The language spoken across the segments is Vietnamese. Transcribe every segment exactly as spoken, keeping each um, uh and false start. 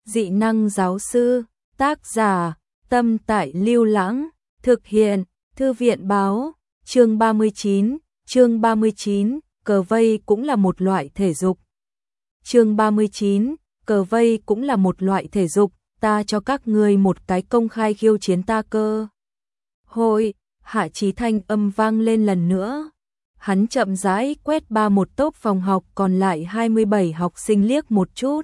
Dị năng giáo sư, tác giả, Tâm Tại Lưu Lãng, thực hiện, Thư viện báo, chương ba mươi chín, chương ba mươi chín, cờ vây cũng là một loại thể dục. Chương ba mươi chín, cờ vây cũng là một loại thể dục, ta cho các ngươi một cái công khai khiêu chiến ta cơ. Hội, Hạ Chí thanh âm vang lên lần nữa. Hắn chậm rãi quét ba một tốp phòng học còn lại hai mươi bảy học sinh liếc một chút.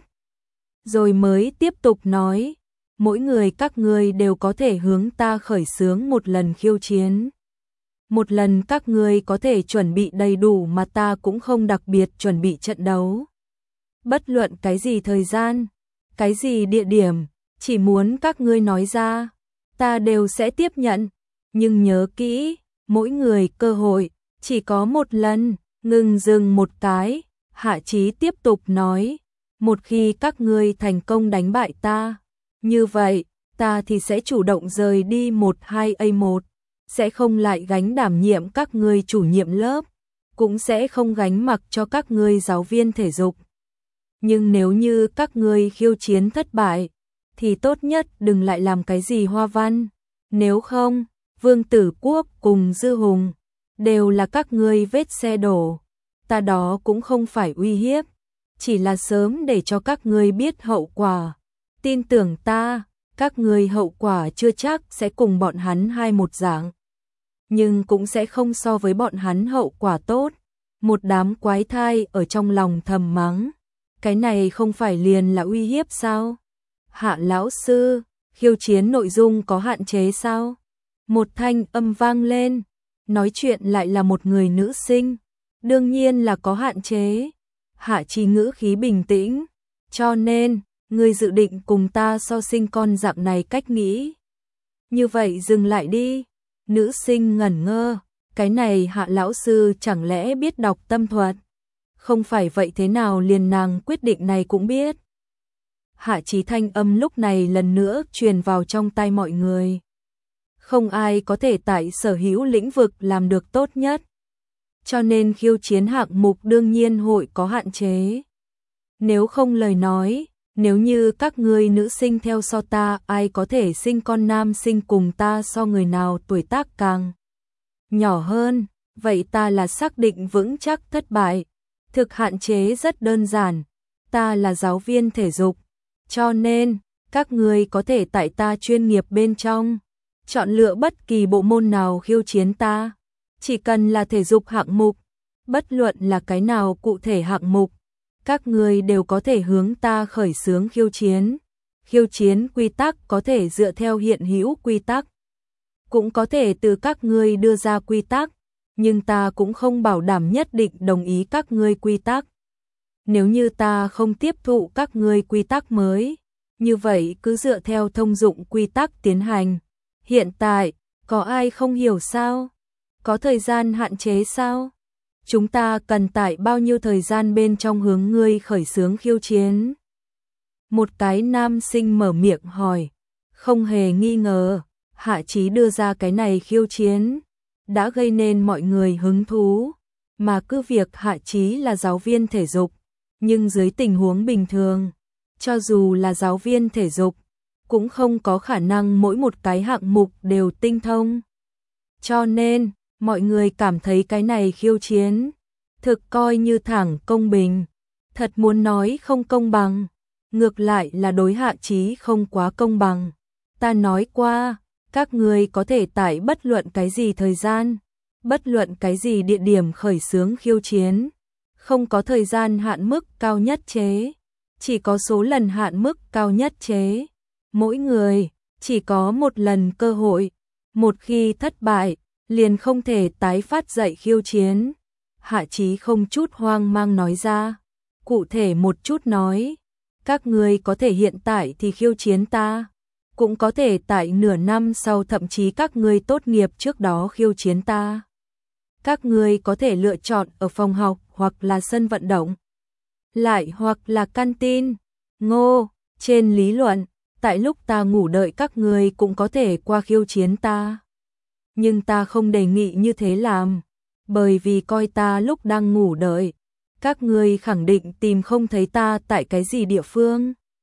Rồi mới tiếp tục nói, mỗi người các ngươi đều có thể hướng ta khởi xướng một lần khiêu chiến. Một lần các ngươi có thể chuẩn bị đầy đủ mà ta cũng không đặc biệt chuẩn bị trận đấu. Bất luận cái gì thời gian, cái gì địa điểm, chỉ muốn các ngươi nói ra, ta đều sẽ tiếp nhận. Nhưng nhớ kỹ, mỗi người cơ hội, chỉ có một lần, ngừng dừng một cái, Hạ Chí tiếp tục nói, một khi các ngươi thành công đánh bại ta, như vậy, ta thì sẽ chủ động rời đi một hai A một, sẽ không lại gánh đảm nhiệm các ngươi chủ nhiệm lớp, cũng sẽ không gánh mặc cho các ngươi giáo viên thể dục. Nhưng nếu như các ngươi khiêu chiến thất bại, thì tốt nhất đừng lại làm cái gì hoa văn, nếu không, Vương Tử Quốc cùng Dư Hùng đều là các ngươi vết xe đổ, ta đó cũng không phải uy hiếp, chỉ là sớm để cho các ngươi biết hậu quả. Tin tưởng ta, các ngươi hậu quả chưa chắc sẽ cùng bọn hắn hai một dạng, nhưng cũng sẽ không so với bọn hắn hậu quả tốt. Một đám quái thai ở trong lòng thầm mắng, cái này không phải liền là uy hiếp sao? Hạ lão sư, khiêu chiến nội dung có hạn chế sao? Một thanh âm vang lên, nói chuyện lại là một người nữ sinh, đương nhiên là có hạn chế. Hạ Chí ngữ khí bình tĩnh, cho nên, ngươi dự định cùng ta so sinh con dạng này cách nghĩ. Như vậy dừng lại đi. Nữ sinh ngẩn ngơ, cái này Hạ lão sư chẳng lẽ biết đọc tâm thuật? Không phải vậy thế nào liền nàng quyết định này cũng biết. Hạ Chí thanh âm lúc này lần nữa truyền vào trong tai mọi người. Không ai có thể tại sở hữu lĩnh vực làm được tốt nhất. Cho nên khiêu chiến hạng mục đương nhiên hội có hạn chế. Nếu không lời nói, nếu như các ngươi nữ sinh theo so ta, ai có thể sinh con nam sinh cùng ta so người nào tuổi tác càng nhỏ hơn, vậy ta là xác định vững chắc thất bại. Thực hạn chế rất đơn giản, ta là giáo viên thể dục, cho nên các ngươi có thể tại ta chuyên nghiệp bên trong chọn lựa bất kỳ bộ môn nào khiêu chiến ta, chỉ cần là thể dục hạng mục, bất luận là cái nào cụ thể hạng mục, các ngươi đều có thể hướng ta khởi xướng khiêu chiến. Khiêu chiến quy tắc có thể dựa theo hiện hữu quy tắc, cũng có thể từ các ngươi đưa ra quy tắc, nhưng ta cũng không bảo đảm nhất định đồng ý các ngươi quy tắc. Nếu như ta không tiếp thụ các ngươi quy tắc mới, như vậy cứ dựa theo thông dụng quy tắc tiến hành. Hiện tại, có ai không hiểu sao? Có thời gian hạn chế sao? Chúng ta cần tại bao nhiêu thời gian bên trong hướng ngươi khởi xướng khiêu chiến? Một cái nam sinh mở miệng hỏi, không hề nghi ngờ, Hạ Chí đưa ra cái này khiêu chiến, đã gây nên mọi người hứng thú, mà cứ việc Hạ Chí là giáo viên thể dục, nhưng dưới tình huống bình thường, cho dù là giáo viên thể dục, cũng không có khả năng mỗi một cái hạng mục đều tinh thông. Cho nên, mọi người cảm thấy cái này khiêu chiến, thực coi như thẳng công bình. Thật muốn nói không công bằng, ngược lại là đối Hạ Chí không quá công bằng. Ta nói qua, các người có thể tại bất luận cái gì thời gian, bất luận cái gì địa điểm khởi xướng khiêu chiến, không có thời gian hạn mức cao nhất chế, chỉ có số lần hạn mức cao nhất chế. Mỗi người chỉ có một lần cơ hội, một khi thất bại, liền không thể tái phát dậy khiêu chiến. Hạ Chí không chút hoang mang nói ra, cụ thể một chút nói, các người có thể hiện tại thì khiêu chiến ta, cũng có thể tại nửa năm sau, thậm chí các người tốt nghiệp trước đó khiêu chiến ta. Các người có thể lựa chọn ở phòng học hoặc là sân vận động, lại hoặc là canteen. Ngô, trên lý luận, tại lúc ta ngủ đợi các người cũng có thể qua khiêu chiến ta. Nhưng ta không đề nghị như thế làm, bởi vì coi ta lúc đang ngủ đợi, các người khẳng định tìm không thấy ta tại cái gì địa phương.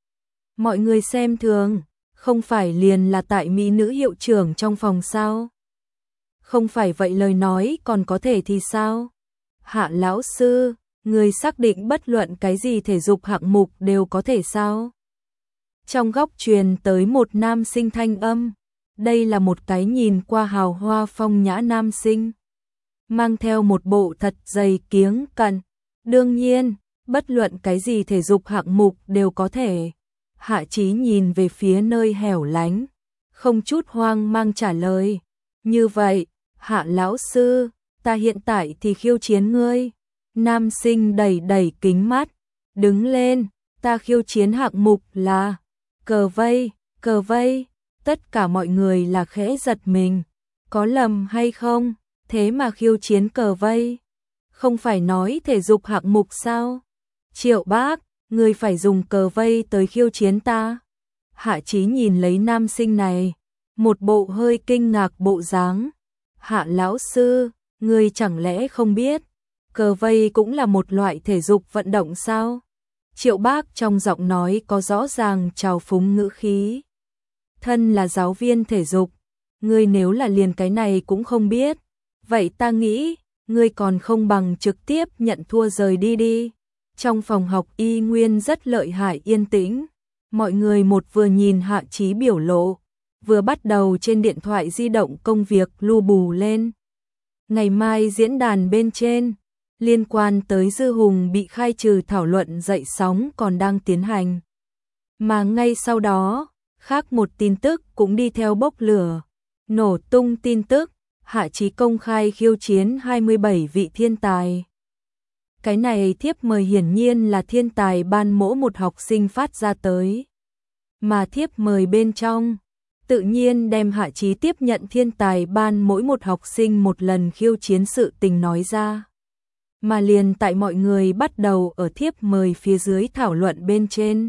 Mọi người xem thường, không phải liền là tại mỹ nữ hiệu trưởng trong phòng sao? Không phải vậy lời nói còn có thể thì sao? Hạ lão sư, người xác định bất luận cái gì thể dục hạng mục đều có thể sao? Trong góc truyền tới một nam sinh thanh âm, đây là một cái nhìn qua hào hoa phong nhã nam sinh, mang theo một bộ thật dày kiếng cận. Đương nhiên, bất luận cái gì thể dục hạng mục đều có thể. Hạ Chí nhìn về phía nơi hẻo lánh, không chút hoang mang trả lời. Như vậy, Hạ lão sư, ta hiện tại thì khiêu chiến ngươi. Nam sinh đẩy đẩy kính mắt, đứng lên, ta khiêu chiến hạng mục là cờ vây, cờ vây. Tất cả mọi người là khẽ giật mình, có lầm hay không? Thế mà khiêu chiến cờ vây, không phải nói thể dục hạng mục sao? Triệu Bác, ngươi phải dùng cờ vây tới khiêu chiến ta. Hạ Chí nhìn lấy nam sinh này, một bộ hơi kinh ngạc bộ dáng. Hạ lão sư, ngươi chẳng lẽ không biết, cờ vây cũng là một loại thể dục vận động sao? Triệu Bác trong giọng nói có rõ ràng trào phúng ngữ khí. Thân là giáo viên thể dục, ngươi nếu là liền cái này cũng không biết, vậy ta nghĩ, ngươi còn không bằng trực tiếp nhận thua rời đi đi. Trong phòng học y nguyên rất lợi hại yên tĩnh, mọi người một vừa nhìn Hạ Chí biểu lộ, vừa bắt đầu trên điện thoại di động công việc lu bù lên. Ngày mai diễn đàn bên trên, liên quan tới Dư Hùng bị khai trừ thảo luận dậy sóng còn đang tiến hành. Mà ngay sau đó, khác một tin tức cũng đi theo bốc lửa, nổ tung tin tức, Hạ Chí công khai khiêu chiến hai mươi bảy vị thiên tài. Cái này thiếp mời hiển nhiên là thiên tài ban mỗ một học sinh phát ra tới. Mà thiếp mời bên trong, tự nhiên đem Hạ Chí tiếp nhận thiên tài ban mỗi một học sinh một lần khiêu chiến sự tình nói ra. Mà liền tại mọi người bắt đầu ở thiếp mời phía dưới thảo luận bên trên.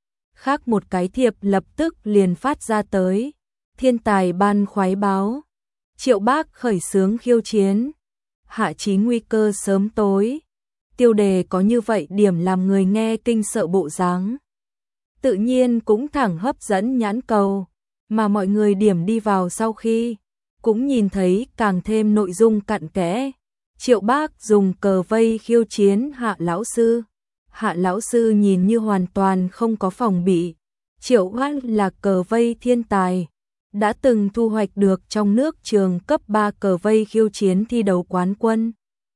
Khác một cái thiệp lập tức liền phát ra tới, thiên tài ban khoái báo. Triệu Bác khởi xướng khiêu chiến, Hạ Chí nguy cơ sớm tối. Tiêu đề có như vậy điểm làm người nghe kinh sợ bộ dáng. Tự nhiên cũng thẳng hấp dẫn nhãn cầu, mà mọi người điểm đi vào sau khi, cũng nhìn thấy càng thêm nội dung cặn kẽ. Triệu Bác dùng cờ vây khiêu chiến Hạ lão sư. Hạ lão sư nhìn như hoàn toàn không có phòng bị. Triệu Bác là cờ vây thiên tài, đã từng thu hoạch được trong nước trường cấp ba cờ vây khiêu chiến thi đấu quán quân.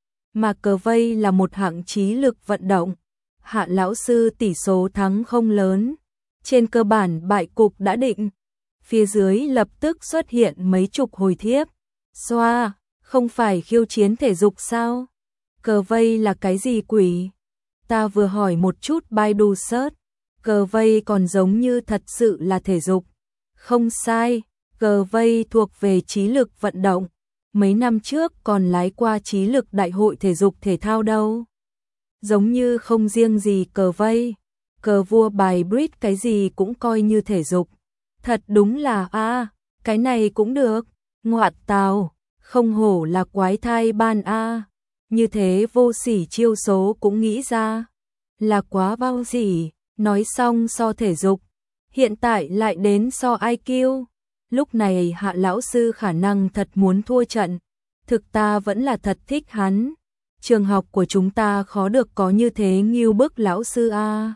Mà cờ vây là một hạng trí lực vận động. Hạ lão sư tỷ số thắng không lớn, trên cơ bản bại cục đã định. Phía dưới lập tức xuất hiện mấy chục hồi thiếp. Xoa, không phải khiêu chiến thể dục sao? Cờ vây là cái gì quỷ? Ta vừa hỏi một chút Baidu search, cờ vây còn giống như thật sự là thể dục. Không sai, cờ vây thuộc về trí lực vận động. Mấy năm trước còn lái qua trí lực đại hội thể dục thể thao đâu. Giống như không riêng gì cờ vây, cờ vua bài bridge cái gì cũng coi như thể dục. Thật đúng là a, à, cái này cũng được. Ngoạt tào, không hổ là quái thai ban a. À. Như thế vô sỉ chiêu số cũng nghĩ ra. Là quá bao sỉ, nói xong so thể dục, hiện tại lại đến so i kiu. Lúc này Hạ lão sư khả năng thật muốn thua trận. Thực ta vẫn là thật thích hắn. Trường học của chúng ta khó được có như thế nghêu bức lão sư a.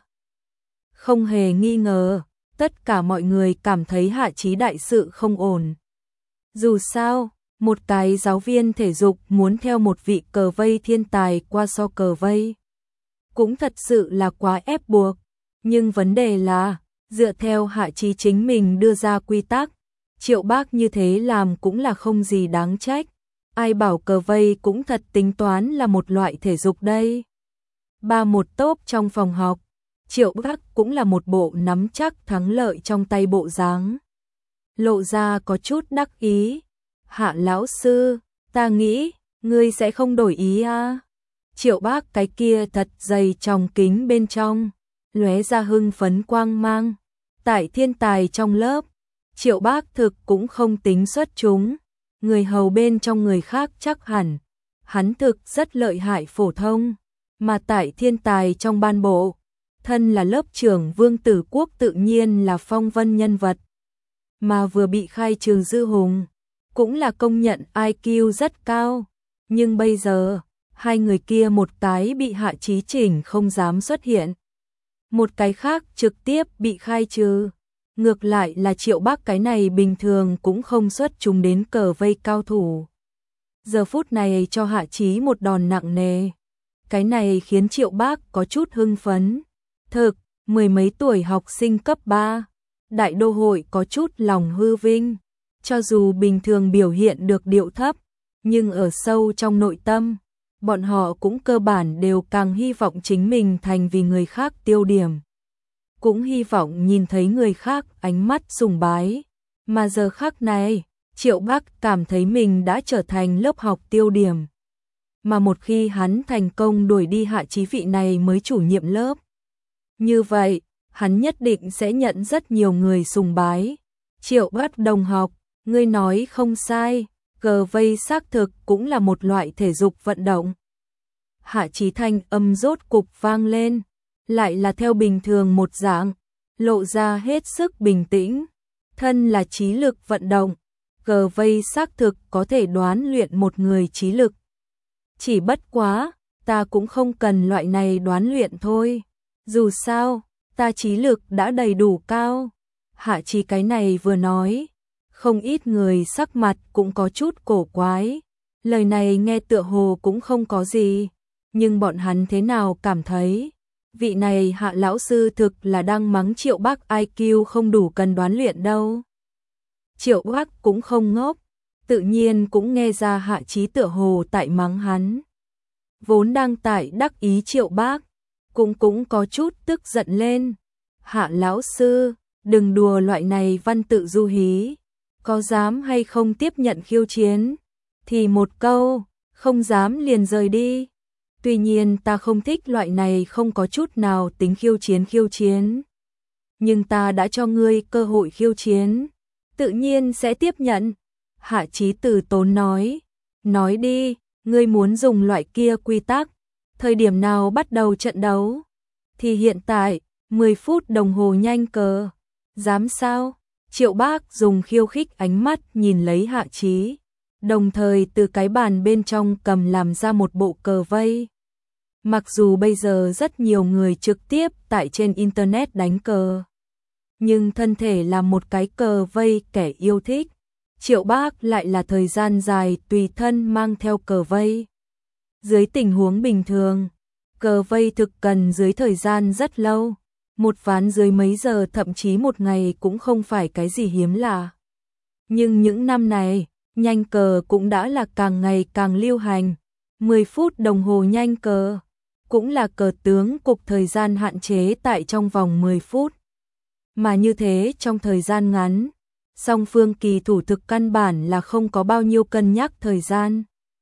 Không hề nghi ngờ, tất cả mọi người cảm thấy Hạ Chí đại sự không ổn. Dù sao, một cái giáo viên thể dục muốn theo một vị cờ vây thiên tài qua so cờ vây, cũng thật sự là quá ép buộc. Nhưng vấn đề là, dựa theo Hạ Chí chính mình đưa ra quy tắc, Triệu Bác như thế làm cũng là không gì đáng trách. Ai bảo cờ vây cũng thật tính toán là một loại thể dục đây. Ba một tốp trong phòng học, Triệu Bác cũng là một bộ nắm chắc thắng lợi trong tay bộ dáng. Lộ ra có chút đắc ý. Hạ lão sư, ta nghĩ, ngươi sẽ không đổi ý à? Triệu Bác cái kia thật dày trong kính bên trong, lóe ra hưng phấn quang mang. Tại thiên tài trong lớp, Triệu Bác thực cũng không tính xuất chúng, người hầu bên trong người khác chắc hẳn, hắn thực rất lợi hại phổ thông, mà tại thiên tài trong ban bộ, thân là lớp trưởng Vương Tử Quốc tự nhiên là phong vân nhân vật, mà vừa bị khai trừ Dư Hùng, cũng là công nhận i kiu rất cao, nhưng bây giờ, hai người kia một cái bị Hạ Chí chỉnh không dám xuất hiện, một cái khác trực tiếp bị khai trừ. Ngược lại là Triệu Bác cái này bình thường cũng không xuất chúng đến cờ vây cao thủ. Giờ phút này cho Hạ Chí một đòn nặng nề. Cái này khiến Triệu Bác có chút hưng phấn. Thực, mười mấy tuổi học sinh cấp ba, đại đô hội có chút lòng hư vinh. Cho dù bình thường biểu hiện được điệu thấp, nhưng ở sâu trong nội tâm, bọn họ cũng cơ bản đều càng hy vọng chính mình thành vì người khác tiêu điểm. Cũng hy vọng nhìn thấy người khác ánh mắt sùng bái. Mà giờ khắc này, Triệu Bác cảm thấy mình đã trở thành lớp học tiêu điểm. Mà một khi hắn thành công đuổi đi Hạ Chí vị này mới chủ nhiệm lớp, như vậy, hắn nhất định sẽ nhận rất nhiều người sùng bái. Triệu Bác đồng học, ngươi nói không sai, cờ vây xác thực cũng là một loại thể dục vận động. Hạ Chí thanh âm rốt cục vang lên, lại là theo bình thường một dạng, lộ ra hết sức bình tĩnh. Thân là trí lực vận động, cờ vây xác thực có thể đoán luyện một người trí lực. Chỉ bất quá, ta cũng không cần loại này đoán luyện thôi. Dù sao, ta trí lực đã đầy đủ cao. Hạ Chí cái này vừa nói, không ít người sắc mặt cũng có chút cổ quái. Lời này nghe tựa hồ cũng không có gì, nhưng bọn hắn thế nào cảm thấy vị này Hạ lão sư thực là đang mắng Triệu Bác i kiu không đủ cần đoán luyện đâu. Triệu Bác cũng không ngốc, tự nhiên cũng nghe ra Hạ Chí tựa hồ tại mắng hắn. Vốn đang tại đắc ý Triệu Bác, cũng cũng có chút tức giận lên. Hạ lão sư, đừng đùa loại này văn tự du hí, có dám hay không tiếp nhận khiêu chiến? Thì một câu, không dám liền rời đi. Tuy nhiên ta không thích loại này không có chút nào tính khiêu chiến khiêu chiến. Nhưng ta đã cho ngươi cơ hội khiêu chiến, tự nhiên sẽ tiếp nhận. Hạ Chí từ tốn nói, nói đi, ngươi muốn dùng loại kia quy tắc, thời điểm nào bắt đầu trận đấu? Thì hiện tại, mười phút đồng hồ nhanh cờ. Dám sao? Triệu Bác dùng khiêu khích ánh mắt nhìn lấy Hạ Chí, đồng thời từ cái bàn bên trong cầm làm ra một bộ cờ vây. Mặc dù bây giờ rất nhiều người trực tiếp tại trên internet đánh cờ, nhưng thân thể là một cái cờ vây kẻ yêu thích. Triệu Bác lại là thời gian dài tùy thân mang theo cờ vây. Dưới tình huống bình thường, cờ vây thực cần dưới thời gian rất lâu, một ván dưới mấy giờ thậm chí một ngày cũng không phải cái gì hiếm lạ. Nhưng những năm này, nhanh cờ cũng đã là càng ngày càng lưu hành. mười phút đồng hồ nhanh cờ cũng là cờ tướng cục thời gian hạn chế tại trong vòng mười phút. Mà như thế trong thời gian ngắn, song phương kỳ thủ thực căn bản là không có bao nhiêu cân nhắc thời gian.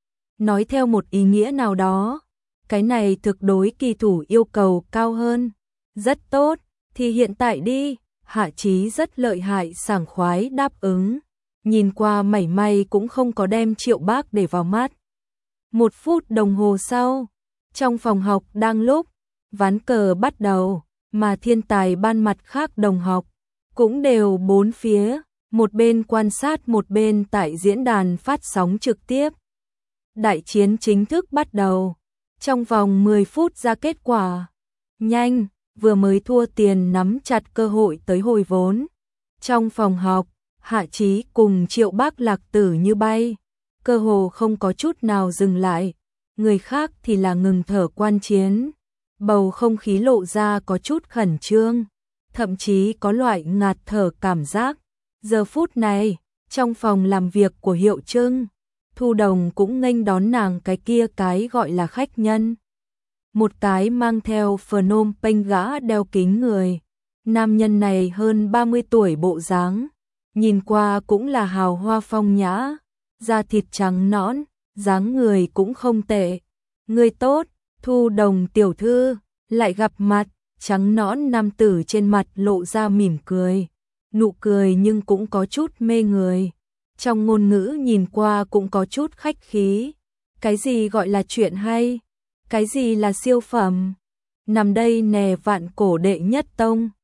Nói theo một ý nghĩa nào đó, cái này thực đối kỳ thủ yêu cầu cao hơn. Rất tốt, thì hiện tại đi. Hạ Chí rất lợi hại sảng khoái đáp ứng, nhìn qua mảy may cũng không có đem Triệu Bác để vào mắt. Một phút đồng hồ sau, trong phòng học đang lúc ván cờ bắt đầu, mà thiên tài ban mặt khác đồng học cũng đều bốn phía, một bên quan sát một bên tại diễn đàn phát sóng trực tiếp. Đại chiến chính thức bắt đầu, trong vòng mười phút ra kết quả. Nhanh, vừa mới thua tiền nắm chặt cơ hội tới hồi vốn. Trong phòng học, Hạ Chí cùng Triệu Bác lạc tử như bay, cơ hồ không có chút nào dừng lại. Người khác thì là ngừng thở quan chiến, bầu không khí lộ ra có chút khẩn trương, thậm chí có loại ngạt thở cảm giác. Giờ phút này, trong phòng làm việc của Hiệu Trưng, Thu Đồng cũng nghênh đón nàng cái kia cái gọi là khách nhân. Một cái mang theo Phnom Penh gã đeo kính người. Nam nhân này hơn ba mươi tuổi bộ dáng, nhìn qua cũng là hào hoa phong nhã, da thịt trắng nõn, dáng người cũng không tệ. Người tốt, Thu Đồng tiểu thư, lại gặp mặt. Trắng nõn nam tử trên mặt lộ ra mỉm cười, nụ cười nhưng cũng có chút mê người. Trong ngôn ngữ nhìn qua cũng có chút khách khí. Cái gì gọi là chuyện hay? Cái gì là siêu phẩm? nằm đây nè vạn cổ đệ nhất tông.